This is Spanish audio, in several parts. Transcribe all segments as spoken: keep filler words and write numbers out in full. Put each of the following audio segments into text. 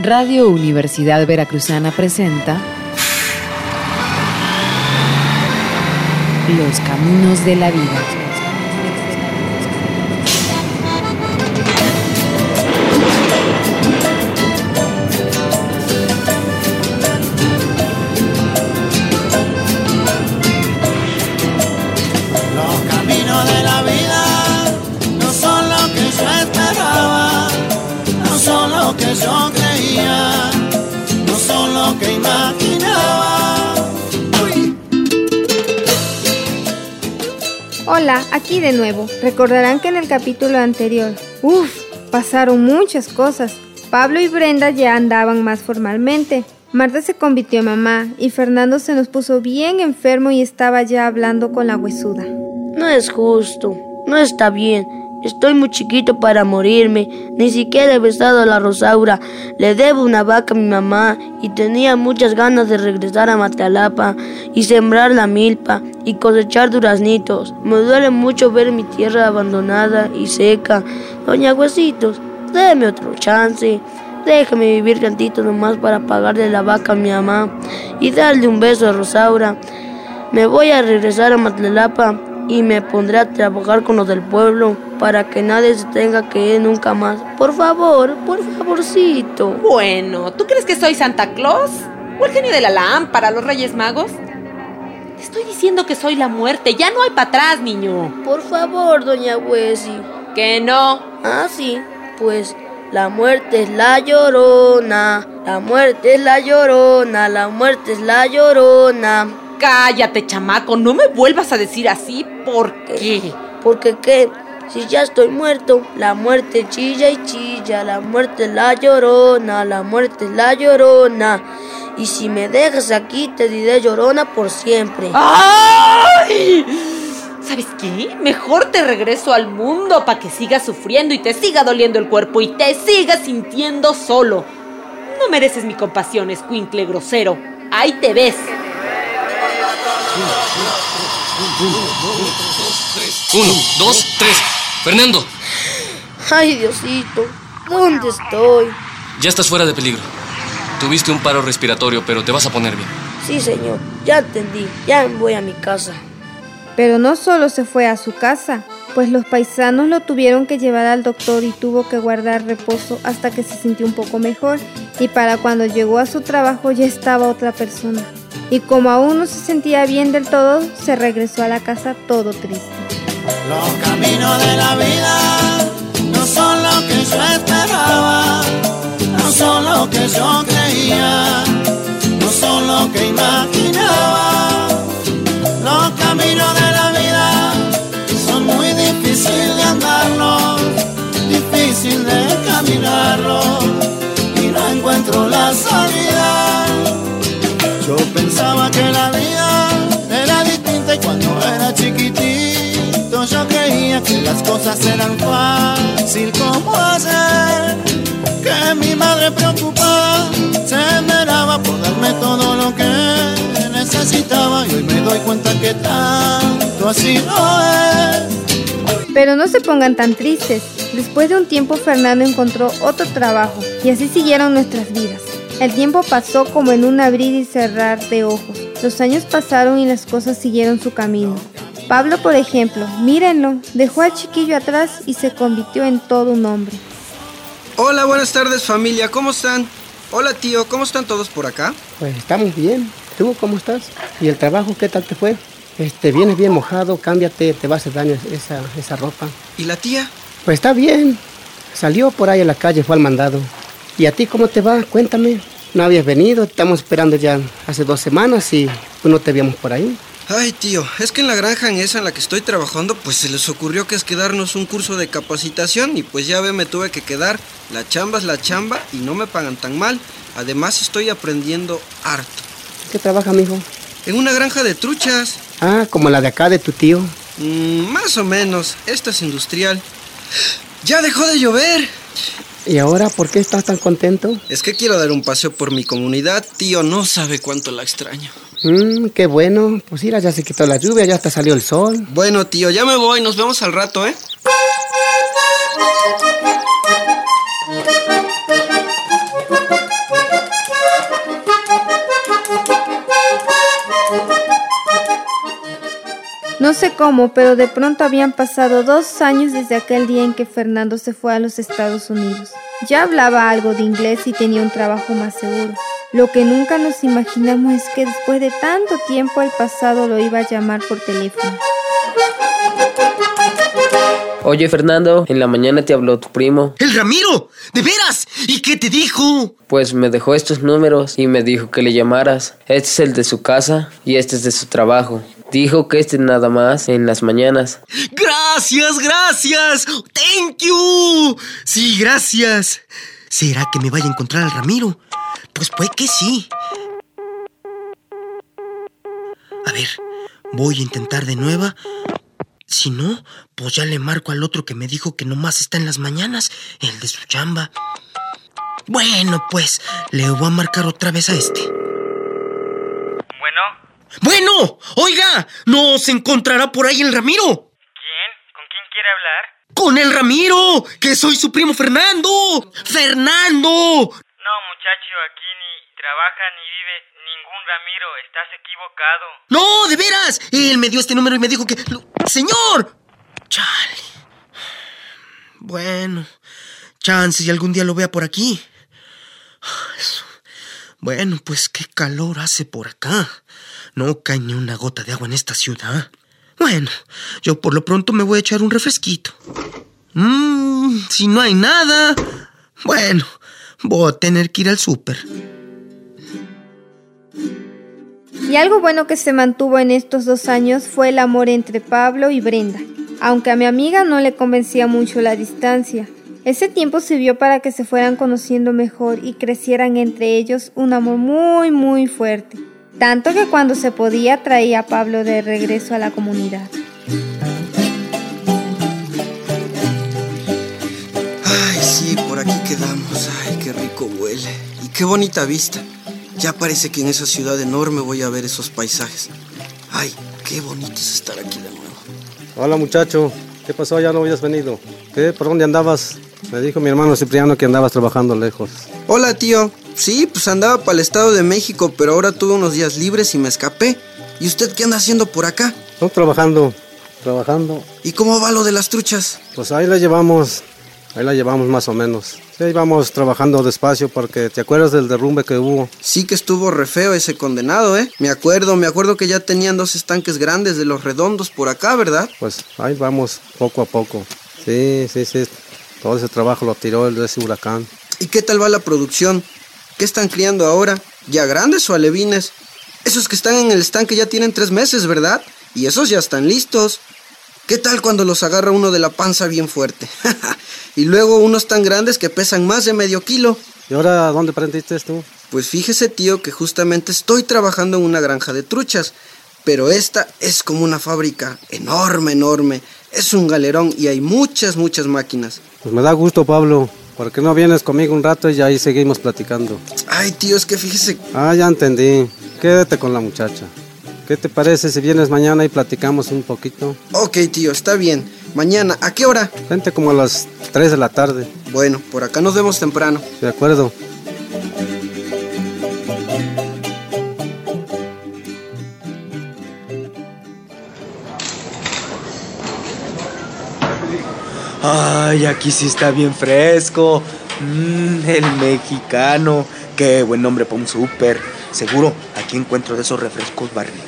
Radio Universidad Veracruzana presenta Los Caminos de la Vida. Yo creía, no son lo que imaginaba. Uy. Hola, aquí de nuevo. Recordarán que en el capítulo anterior, uff, pasaron muchas cosas. Pablo y Brenda ya andaban más formalmente. Marta se convirtió en mamá y Fernando se nos puso bien enfermo y estaba ya hablando con la huesuda. No es justo, no está bien. Estoy muy chiquito para morirme, ni siquiera he besado a la Rosaura. Le debo una vaca a mi mamá y tenía muchas ganas de regresar a Matalapa y sembrar la milpa y cosechar duraznitos. Me duele mucho ver mi tierra abandonada y seca. Doña Huesitos, déme otro chance. Déjame vivir tantito nomás para pagarle la vaca a mi mamá y darle un beso a Rosaura. Me voy a regresar a Matalapa y me pondré a trabajar con los del pueblo para que nadie se tenga que ir nunca más. Por favor, por favorcito. Bueno, ¿tú crees que soy Santa Claus? ¿O el genio de la lámpara, los Reyes Magos? Te estoy diciendo que soy la muerte, ya no hay para atrás, niño. Por favor, doña Huesi. ¿Que no? Ah, sí, pues la muerte es la llorona, la muerte es la llorona, la muerte es la llorona. Cállate, chamaco, no me vuelvas a decir así, ¿por qué? ¿Porque qué? Si ya estoy muerto, la muerte chilla y chilla, la muerte es la llorona, la muerte es la llorona. Y si me dejas aquí, te diré llorona por siempre. ¡Ay! ¿Sabes qué? Mejor te regreso al mundo para que sigas sufriendo y te siga doliendo el cuerpo y te sigas sintiendo solo. No mereces mi compasión, escuincle grosero. Ahí te ves. Uno, dos, tres. Fernando. Ay, Diosito, ¿dónde estoy? Ya estás fuera de peligro. Tuviste un paro respiratorio, pero te vas a poner bien. Sí, señor, ya entendí. Ya me voy a mi casa. Pero no solo se fue a su casa, pues los paisanos lo tuvieron que llevar al doctor y tuvo que guardar reposo hasta que se sintió un poco mejor. Y para cuando llegó a su trabajo ya estaba otra persona. Y como aún no se sentía bien del todo, se regresó a la casa todo triste. Los caminos de la vida no son lo que yo esperaba, no son lo que yo creía, no son lo que imaginaba. Los caminos de la vida son muy difíciles de andarlos, difícil de caminarlos, y no encuentro la salida. Yo pensaba que la vida era distinta y cuando era chiquitito yo creía que las cosas eran fácil como hacer, que mi madre preocupada se esmeraba por darme todo lo que necesitaba y hoy me doy cuenta que tanto así no es. Pero no se pongan tan tristes. Después de un tiempo Fernando encontró otro trabajo y así siguieron nuestras vidas. El tiempo pasó como en un abrir y cerrar de ojos. Los años pasaron y las cosas siguieron su camino. Pablo, por ejemplo, mírenlo, dejó al chiquillo atrás y se convirtió en todo un hombre. Hola, buenas tardes familia, ¿cómo están? Hola tío, ¿cómo están todos por acá? Pues estamos bien. ¿Tú cómo estás? ¿Y el trabajo qué tal te fue? Este, vienes bien mojado, cámbiate, te va a hacer daño esa, esa ropa. ¿Y la tía? Pues está bien. Salió por ahí a la calle, fue al mandado. ¿Y a ti cómo te va? Cuéntame. No habías venido, estamos esperando ya hace dos semanas y pues no te veíamos por ahí. Ay tío, es que en la granja en esa en la que estoy trabajando pues se les ocurrió que es que darnos un curso de capacitación y pues ya ve, me tuve que quedar. La chamba es la chamba y no me pagan tan mal. Además estoy aprendiendo harto. ¿Qué trabaja, mijo? En una granja de truchas. Ah, como la de acá de tu tío. Mm, más o menos, esta es industrial. ¡Ya dejó de llover! ¿Y ahora por qué estás tan contento? Es que quiero dar un paseo por mi comunidad, tío, no sabe cuánto la extraño. Mmm, qué bueno. Pues mira, ya se quitó la lluvia, ya hasta salió el sol. Bueno, tío, ya me voy, nos vemos al rato, ¿eh? sé cómo, pero de pronto habían pasado dos años desde aquel día en que Fernando se fue a los Estados Unidos. Ya hablaba algo de inglés y tenía un trabajo más seguro. Lo que nunca nos imaginamos es que después de tanto tiempo el pasado lo iba a llamar por teléfono. Oye, Fernando, en la mañana te habló tu primo. ¡El Ramiro! ¿De veras? ¿Y qué te dijo? Pues me dejó estos números y me dijo que le llamaras. Este es el de su casa y este es de su trabajo. Dijo que este nada más en las mañanas. ¡Gracias, gracias! ¡Thank you! Sí, gracias. ¿Será que me vaya a encontrar al Ramiro? Pues puede que sí. A ver, voy a intentar de nueva. Si no, pues ya le marco al otro que me dijo que nomás está en las mañanas, el de su chamba. Bueno, pues, le voy a marcar otra vez a este. ¿Bueno? ¡Bueno! ¡Oiga! ¿No se encontrará por ahí el Ramiro? ¿Quién? ¿Con quién quiere hablar? ¡Con el Ramiro! ¡Que soy su primo Fernando! ¡Fernando! No, muchacho, aquí ni trabaja ni vive ningún Ramiro. Estás equivocado. ¡No, de veras! Él me dio este número y me dijo que... ¡Señor! ¡Chale! Bueno, chance y algún día lo vea por aquí. Bueno, pues qué calor hace por acá. No cae ni una gota de agua en esta ciudad. Bueno, yo por lo pronto me voy a echar un refresquito. Mmm, si no hay nada... Bueno, voy a tener que ir al súper. Y algo bueno que se mantuvo en estos dos años fue el amor entre Pablo y Brenda, aunque a mi amiga no le convencía mucho la distancia. Ese tiempo sirvió para que se fueran conociendo mejor y crecieran entre ellos un amor muy muy fuerte, tanto que cuando se podía traía a Pablo de regreso a la comunidad. Ay, sí, por aquí quedamos. Ay, qué rico huele. Y qué bonita vista. Ya parece que en esa ciudad enorme voy a ver esos paisajes. Ay, qué bonito es estar aquí de nuevo. Hola, muchacho. ¿Qué pasó? Ya no habías venido. ¿Qué? ¿Por dónde andabas? Me dijo mi hermano Cipriano que andabas trabajando lejos. Hola, tío. Sí, pues andaba para el Estado de México, pero ahora tuve unos días libres y me escapé. ¿Y usted qué anda haciendo por acá? No, trabajando, trabajando. ¿Y cómo va lo de las truchas? Pues ahí la llevamos, ahí la llevamos más o menos. Sí, ahí vamos trabajando despacio porque ¿te acuerdas del derrumbe que hubo? Sí que estuvo re feo ese condenado, ¿eh? Me acuerdo, me acuerdo que ya tenían dos estanques grandes de los redondos por acá, ¿verdad? Pues ahí vamos poco a poco. Sí, sí, sí. Todo ese trabajo lo tiró el de ese huracán. ¿Y qué tal va la producción? ¿Qué están criando ahora? ¿Ya grandes o alevines? Esos que están en el estanque ya tienen tres meses, ¿verdad? Y esos ya están listos. ¿Qué tal cuando los agarra uno de la panza bien fuerte? Y luego unos tan grandes que pesan más de medio kilo. ¿Y ahora dónde aprendiste tú? Pues fíjese, tío, que justamente estoy trabajando en una granja de truchas. Pero esta es como una fábrica enorme, enorme. Es un galerón y hay muchas, muchas máquinas. Pues me da gusto, Pablo. ¿Por qué no vienes conmigo un rato y ahí seguimos platicando? Ay, tío, es que fíjese... Ah, ya entendí. Quédate con la muchacha. ¿Qué te parece si vienes mañana y platicamos un poquito? Ok, tío, está bien. Mañana, ¿a qué hora? Vente como a las tres de la tarde. Bueno, por acá nos vemos temprano. De acuerdo. Ay, aquí sí está bien fresco. Mmm, el mexicano. Qué buen nombre para un súper. Seguro, aquí encuentro de esos refrescos barrientos.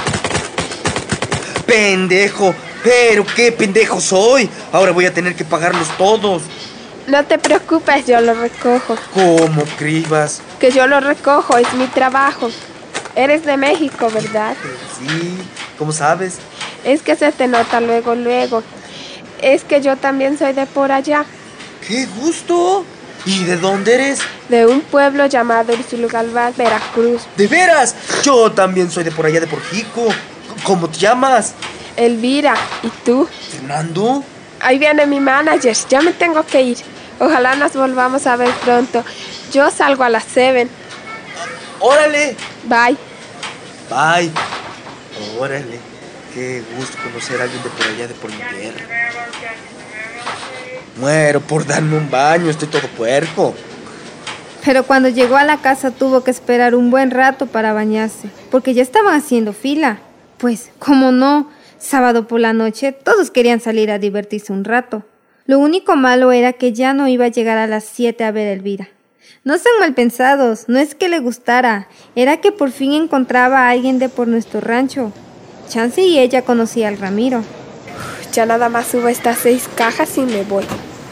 ¡Pendejo! ¿Pero qué pendejo soy? Ahora voy a tener que pagarlos todos. No te preocupes, yo lo recojo. ¿Cómo, Cribas? Que yo lo recojo, es mi trabajo. Eres de México, ¿verdad? Sí, ¿cómo sabes? Es que se te nota luego, luego. Es que yo también soy de por allá. ¡Qué gusto! ¿Y de dónde eres? De un pueblo llamado Irzulugalbán, Veracruz. ¿De veras? Yo también soy de por allá de Porjico. ¿Cómo te llamas? Elvira. ¿Y tú? ¿Fernando? Ahí viene mi manager. Ya me tengo que ir. Ojalá nos volvamos a ver pronto. Yo salgo a las siete. ¡Órale! Bye. Bye. Órale. Qué gusto conocer a alguien de por allá de por mi tierra. Muero por darme un baño, estoy todo puerco. Pero cuando llegó a la casa tuvo que esperar un buen rato para bañarse, porque ya estaban haciendo fila. Pues, ¿cómo no? Sábado por la noche, todos querían salir a divertirse un rato. Lo único malo era que ya no iba a llegar a las siete a ver a Elvira. No sean mal pensados, no es que le gustara, era que por fin encontraba a alguien de por nuestro rancho. Chance y ella conocía al Ramiro. Ya nada más subo estas seis cajas y me voy.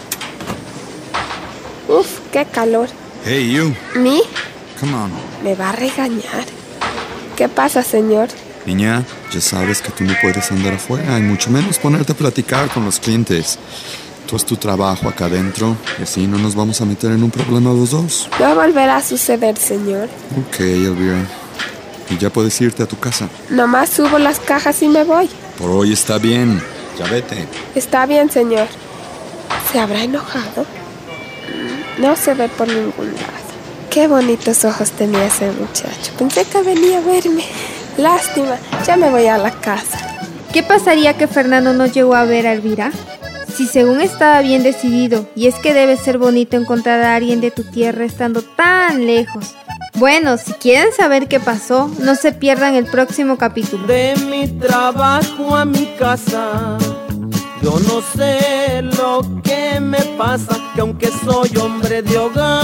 Uf, qué calor. Hey, you. ¿Mi? Come on. Me va a regañar. ¿Qué pasa, señor? Niña, ya sabes que tú no puedes andar afuera y mucho menos ponerte a platicar con los clientes. Tú haz tu trabajo acá adentro y así no nos vamos a meter en un problema los dos. No volverá a suceder, señor. Ok, Elvira. Y ya puedes irte a tu casa. Nomás subo las cajas y me voy. Por hoy está bien. Ya vete. Está bien, señor. ¿Se habrá enojado? No se ve por ningún lado. Qué bonitos ojos tenía ese muchacho. Pensé que venía a verme. Lástima, ya me voy a la casa. ¿Qué pasaría que Fernando no llegó a ver a Elvira? Si según estaba bien decidido, y es que debe ser bonito encontrar a alguien de tu tierra estando tan lejos. Bueno, si quieren saber qué pasó, no se pierdan el próximo capítulo. De mi trabajo a mi casa, yo no sé lo que me pasa, que aunque soy hombre de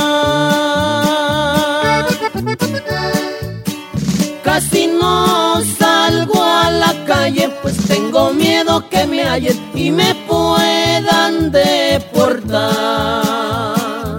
hogar, casi no salgo a la calle, pues tengo miedo que me hallen y me puedan deportar.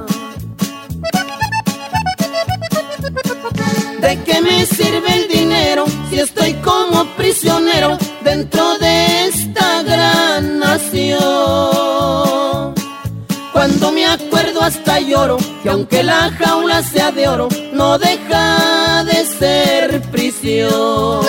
¿De qué me sirve el dinero si estoy como prisionero dentro de esta gran nación? Cuando me acuerdo hasta lloro, que aunque la jaula sea de oro, no deja de ser prisión.